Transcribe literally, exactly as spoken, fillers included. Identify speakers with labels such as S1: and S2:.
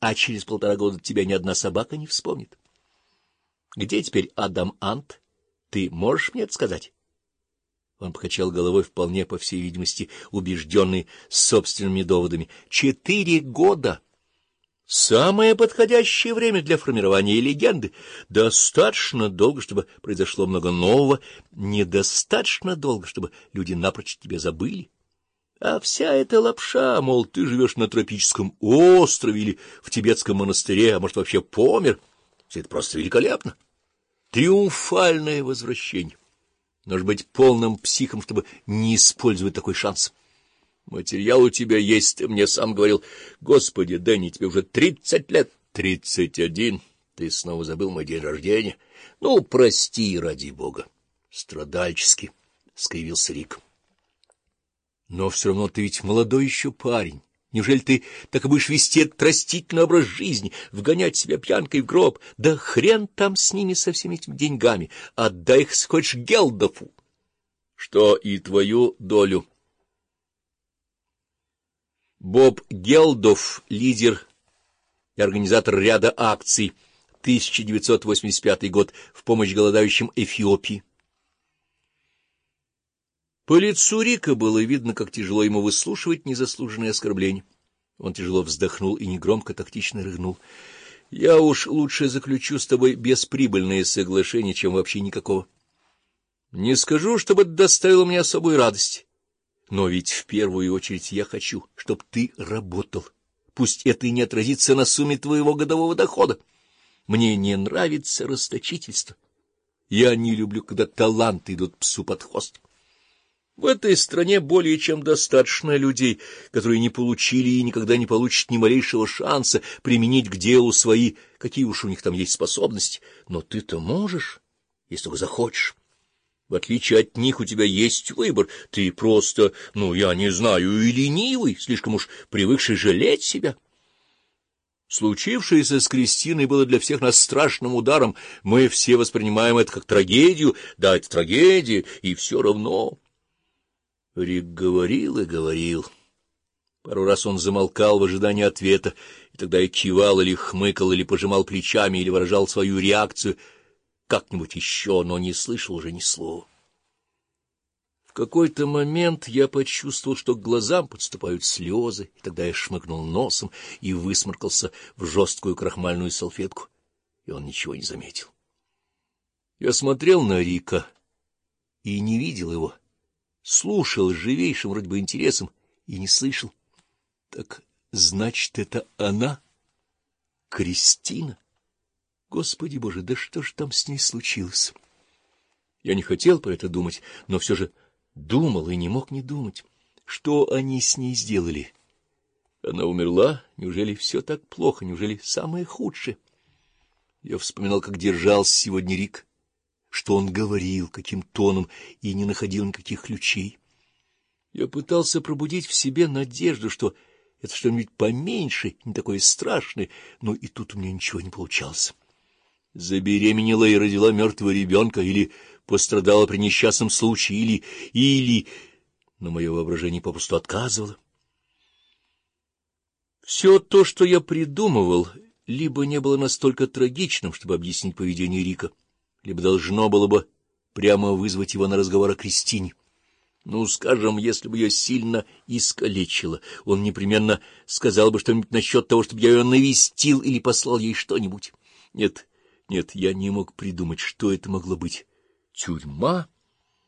S1: а через полтора года тебя ни одна собака не вспомнит. Где теперь Адам Ант? Ты можешь мне это сказать? Он покачал головой, вполне, по всей видимости, убежденный собственными доводами. Четыре года! Самое подходящее время для формирования легенды. Достаточно долго, чтобы произошло много нового, недостаточно долго, чтобы люди напрочь тебя забыли. А вся эта лапша, мол, ты живешь на тропическом острове или в тибетском монастыре, а может, вообще помер, все это просто великолепно. Триумфальное возвращение. Нужно быть полным психом, чтобы не использовать такой шанс. Материал у тебя есть, ты мне сам говорил. Господи, Дэнни, тебе уже тридцать лет. Тридцать один. Ты снова забыл мой день рождения. Ну, прости, ради бога. Страдальчески скривился Рик. Но все равно ты ведь молодой еще парень. Неужели ты так и будешь вести этот растительный образ жизни, вгонять себя пьянкой в гроб? Да хрен там с ними, со всеми этими деньгами. Отдай их, если хочешь, Гелдофу. Что и твою долю. Боб Гелдоф, лидер и организатор ряда акций, тысяча девятьсот восемьдесят пятый год, в помощь голодающим Эфиопии. По лицу Рика было видно, как тяжело ему выслушивать незаслуженные оскорбления. Он тяжело вздохнул и негромко, тактично рыгнул. — Я уж лучше заключу с тобой бесприбыльное соглашение, чем вообще никакого. Не скажу, чтобы это доставило мне особую радость. Но ведь в первую очередь я хочу, чтобы ты работал. Пусть это и не отразится на сумме твоего годового дохода. Мне не нравится расточительство. Я не люблю, когда таланты идут псу под хвост. В этой стране более чем достаточно людей, которые не получили и никогда не получат ни малейшего шанса применить к делу свои, какие уж у них там есть способности. Но ты-то можешь, если только захочешь. В отличие от них у тебя есть выбор. Ты просто, ну, я не знаю, и ленивый, слишком уж привыкший жалеть себя. Случившееся с Кристиной было для всех нас страшным ударом. Мы все воспринимаем это как трагедию. Да, это трагедия, и все равно... Рик говорил и говорил. Пару раз он замолкал в ожидании ответа, и тогда и кивал, или хмыкал, или пожимал плечами, или выражал свою реакцию как-нибудь еще, но не слышал уже ни слова. В какой-то момент я почувствовал, что к глазам подступают слезы, и тогда я шмыгнул носом и высморкался в жесткую крахмальную салфетку, и он ничего не заметил. Я смотрел на Рика и не видел его. Слушал с живейшим вроде бы интересом и не слышал. Так значит, это она? Кристина? Господи Боже, да что ж там с ней случилось? Я не хотел про это думать, но все же думал и не мог не думать. Что они с ней сделали? Она умерла? Неужели все так плохо? Неужели самое худшее? Я вспоминал, как держался сегодня Рик, что он говорил, каким тоном, и не находил никаких ключей. Я пытался пробудить в себе надежду, что это что-нибудь поменьше, не такое страшное, но и тут у меня ничего не получалось. Забеременела и родила мертвого ребенка, или пострадала при несчастном случае, или... или... Но мое воображение попросту отказывало. Все то, что я придумывал, либо не было настолько трагичным, чтобы объяснить поведение Рика, либо должно было бы прямо вызвать его на разговор о Кристине. Ну, скажем, если бы ее сильно искалечило, он непременно сказал бы что-нибудь насчет того, чтобы я ее навестил или послал ей что-нибудь. Нет, нет, я не мог придумать, что это могло быть. Тюрьма?